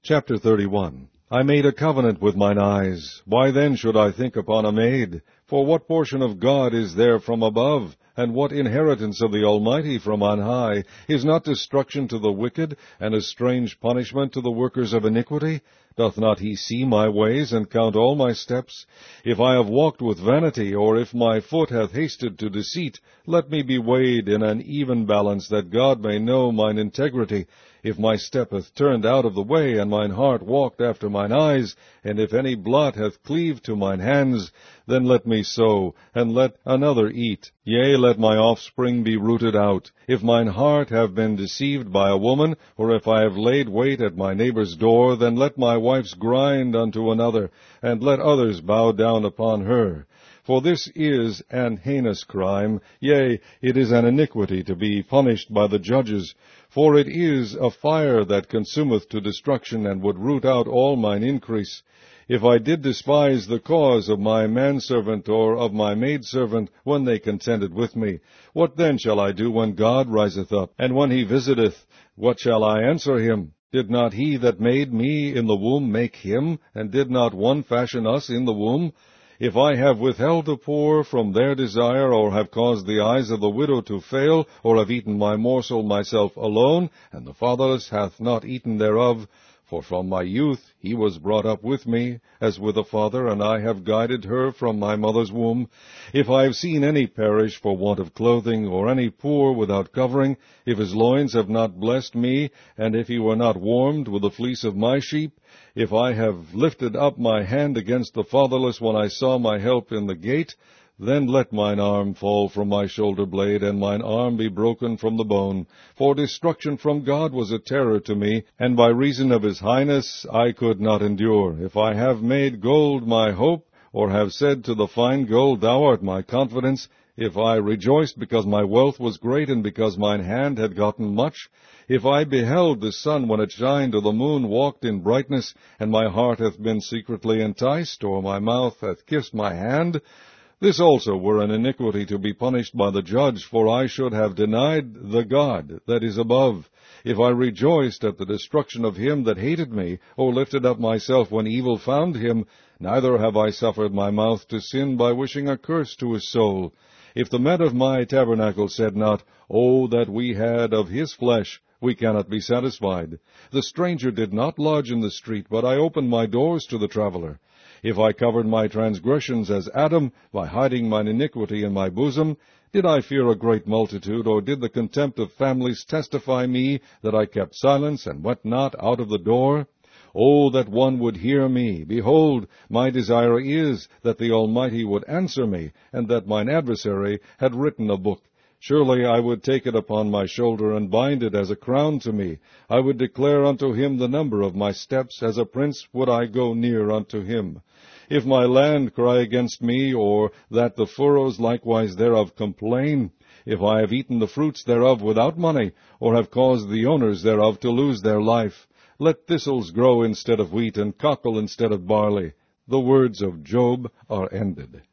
Chapter 31. I made a covenant with mine eyes. Why then should I think upon a maid? For what portion of God is there from above? And what inheritance of the Almighty from on high? Is not destruction to the wicked, and a strange punishment to the workers of iniquity? Doth not he see my ways, and count all my steps? If I have walked with vanity, or if my foot hath hasted to deceit, let me be weighed in an even balance, that God may know mine integrity. If my step hath turned out of the way, and mine heart walked after mine eyes, and if any blot hath cleaved to mine hands, then let me sow, and let another eat. Yea, let my offspring be rooted out. If mine heart have been deceived by a woman, or if I have laid wait at my neighbor's door, then let my wife's grind unto another, and let others bow down upon her. For this is an heinous crime, yea, it is an iniquity to be punished by the judges. For it is a fire that consumeth to destruction, and would root out all mine increase. If I did despise the cause of my manservant or of my maidservant, when they contended with me, what then shall I do when God riseth up? And when he visiteth, what shall I answer him? Did not he that made me in the womb make him? And did not one fashion us in the womb? If I have withheld the poor from their desire, or have caused the eyes of the widow to fail, or have eaten my morsel myself alone, and the fatherless hath not eaten thereof, for from my youth he was brought up with me, as with a father, and I have guided her from my mother's womb. If I have seen any perish for want of clothing, or any poor without covering, if his loins have not blessed me, and if he were not warmed with the fleece of my sheep, if I have lifted up my hand against the fatherless when I saw my help in the gate, then let mine arm fall from my shoulder blade, and mine arm be broken from the bone. For destruction from God was a terror to me, and by reason of his highness I could not endure. If I have made gold my hope, or have said to the fine gold, Thou art my confidence, if I rejoiced because my wealth was great, and because mine hand had gotten much, if I beheld the sun when it shined, or the moon walked in brightness, and my heart hath been secretly enticed, or my mouth hath kissed my hand, this also were an iniquity to be punished by the judge, for I should have denied the God that is above. If I rejoiced at the destruction of him that hated me, or lifted up myself when evil found him, neither have I suffered my mouth to sin by wishing a curse to his soul. If the men of my tabernacle said not, O that we had of his flesh, we cannot be satisfied. The stranger did not lodge in the street, but I opened my doors to the traveler. If I covered my transgressions as Adam, by hiding mine iniquity in my bosom, did I fear a great multitude, or did the contempt of families testify me that I kept silence and went not out of the door? O that one would hear me! Behold, my desire is that the Almighty would answer me, and that mine adversary had written a book. Surely I would take it upon my shoulder, and bind it as a crown to me. I would declare unto him the number of my steps. As a prince would I go near unto him. If my land cry against me, or that the furrows likewise thereof complain, if I have eaten the fruits thereof without money, or have caused the owners thereof to lose their life, let thistles grow instead of wheat, and cockle instead of barley. The words of Job are ended.